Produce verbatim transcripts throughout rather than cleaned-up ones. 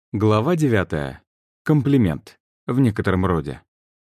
Глава девятая. Комплимент. В некотором роде.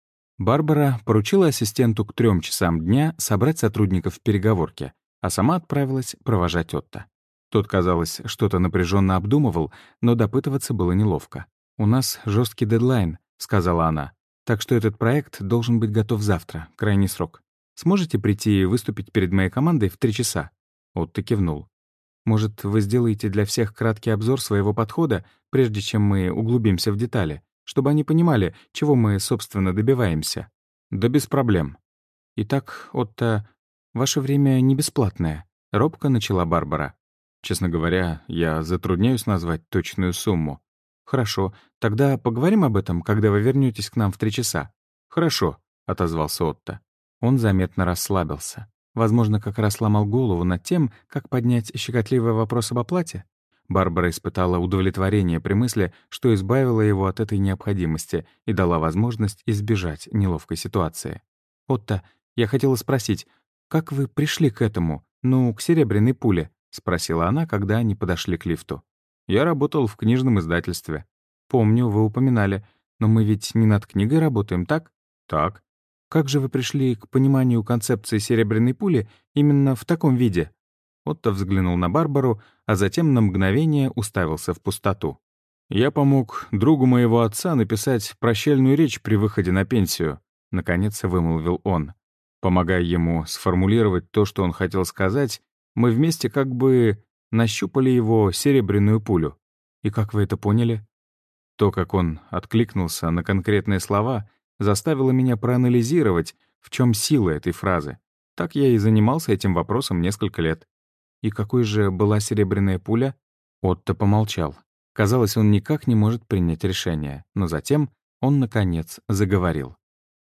Барбара поручила ассистенту к трем часам дня собрать сотрудников в переговорке, а сама отправилась провожать Отто. Тот, казалось, что-то напряженно обдумывал, но допытываться было неловко. «У нас жесткий дедлайн», — сказала она, «так что этот проект должен быть готов завтра, крайний срок. Сможете прийти и выступить перед моей командой в три часа?» Отто кивнул. «Может, вы сделаете для всех краткий обзор своего подхода, прежде чем мы углубимся в детали, чтобы они понимали, чего мы, собственно, добиваемся?» «Да без проблем». «Итак, Отто, ваше время не бесплатное», — робко начала Барбара. «Честно говоря, я затрудняюсь назвать точную сумму». «Хорошо, тогда поговорим об этом, когда вы вернетесь к нам в три часа». «Хорошо», — отозвался Отто. Он заметно расслабился. Возможно, как раз ломал голову над тем, как поднять щекотливый вопрос об оплате. Барбара испытала удовлетворение при мысли, что избавила его от этой необходимости и дала возможность избежать неловкой ситуации. «Отто, я хотела спросить, как вы пришли к этому, ну, к серебряной пуле?» — спросила она, когда они подошли к лифту. «Я работал в книжном издательстве». «Помню, вы упоминали. Но мы ведь не над книгой работаем, так?» «Так». «Как же вы пришли к пониманию концепции серебряной пули именно в таком виде?» Отто взглянул на Барбару, а затем на мгновение уставился в пустоту. «Я помог другу моего отца написать прощальную речь при выходе на пенсию», — наконец вымолвил он. Помогая ему сформулировать то, что он хотел сказать, мы вместе как бы нащупали его серебряную пулю. «И как вы это поняли?» То, как он откликнулся на конкретные слова, заставило меня проанализировать, в чем сила этой фразы. Так я и занимался этим вопросом несколько лет. «И какой же была серебряная пуля?» Отто помолчал. Казалось, он никак не может принять решение, но затем он, наконец, заговорил.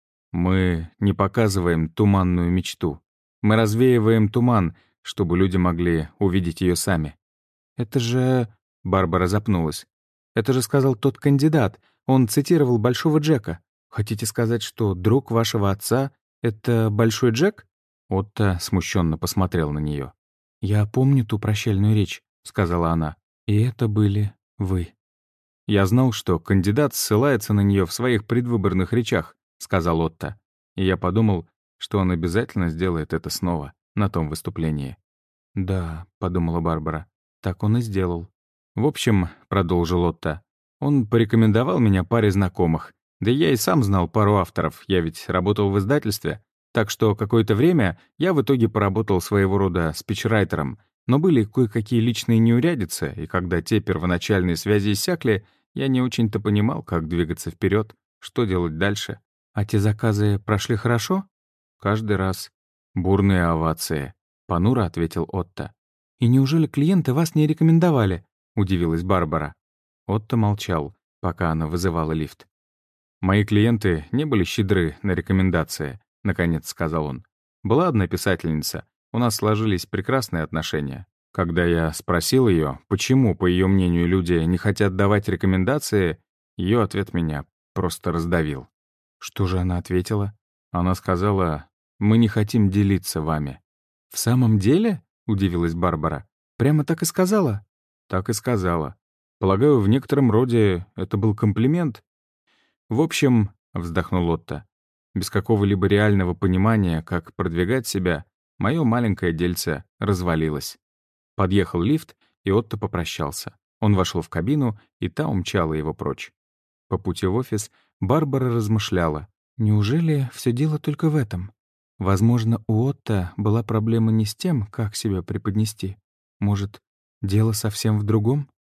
«Мы не показываем туманную мечту. Мы развеиваем туман, чтобы люди могли увидеть ее сами». «Это же...» — Барбара запнулась. «Это же сказал тот кандидат. Он цитировал Большого Джека. Хотите сказать, что друг вашего отца — это Большой Джек?» Отто смущенно посмотрел на нее. «Я помню ту прощальную речь», — сказала она. «И это были вы». «Я знал, что кандидат ссылается на нее в своих предвыборных речах», — сказал Отто. И я подумал, что он обязательно сделает это снова, на том выступлении. «Да», — подумала Барбара, — «так он и сделал». «В общем», — продолжил Отто, — «он порекомендовал меня паре знакомых. Да я и сам знал пару авторов, я ведь работал в издательстве. Так что какое-то время я в итоге поработал своего рода спичрайтером, но были кое-какие личные неурядицы, и когда те первоначальные связи иссякли, я не очень-то понимал, как двигаться вперед, что делать дальше. А те заказы прошли хорошо? Каждый раз. Бурные овации. Понуро ответил Отто. «И неужели клиенты вас не рекомендовали?» — удивилась Барбара. Отто молчал, пока она вызывала лифт. «Мои клиенты не были щедры на рекомендации», — наконец сказал он. «Была одна писательница. У нас сложились прекрасные отношения. Когда я спросил ее, почему, по ее мнению, люди не хотят давать рекомендации, ее ответ меня просто раздавил». «Что же она ответила?» Она сказала, «Мы не хотим делиться вами». «В самом деле?» — удивилась Барбара. «Прямо так и сказала?» «Так и сказала. Полагаю, в некотором роде это был комплимент». «В общем», — вздохнул Отто, «без какого-либо реального понимания, как продвигать себя, мое маленькое дельце развалилось». Подъехал лифт, и Отто попрощался. Он вошел в кабину, и та умчала его прочь. По пути в офис Барбара размышляла. Неужели все дело только в этом? Возможно, у Отто была проблема не с тем, как себя преподнести. Может, дело совсем в другом?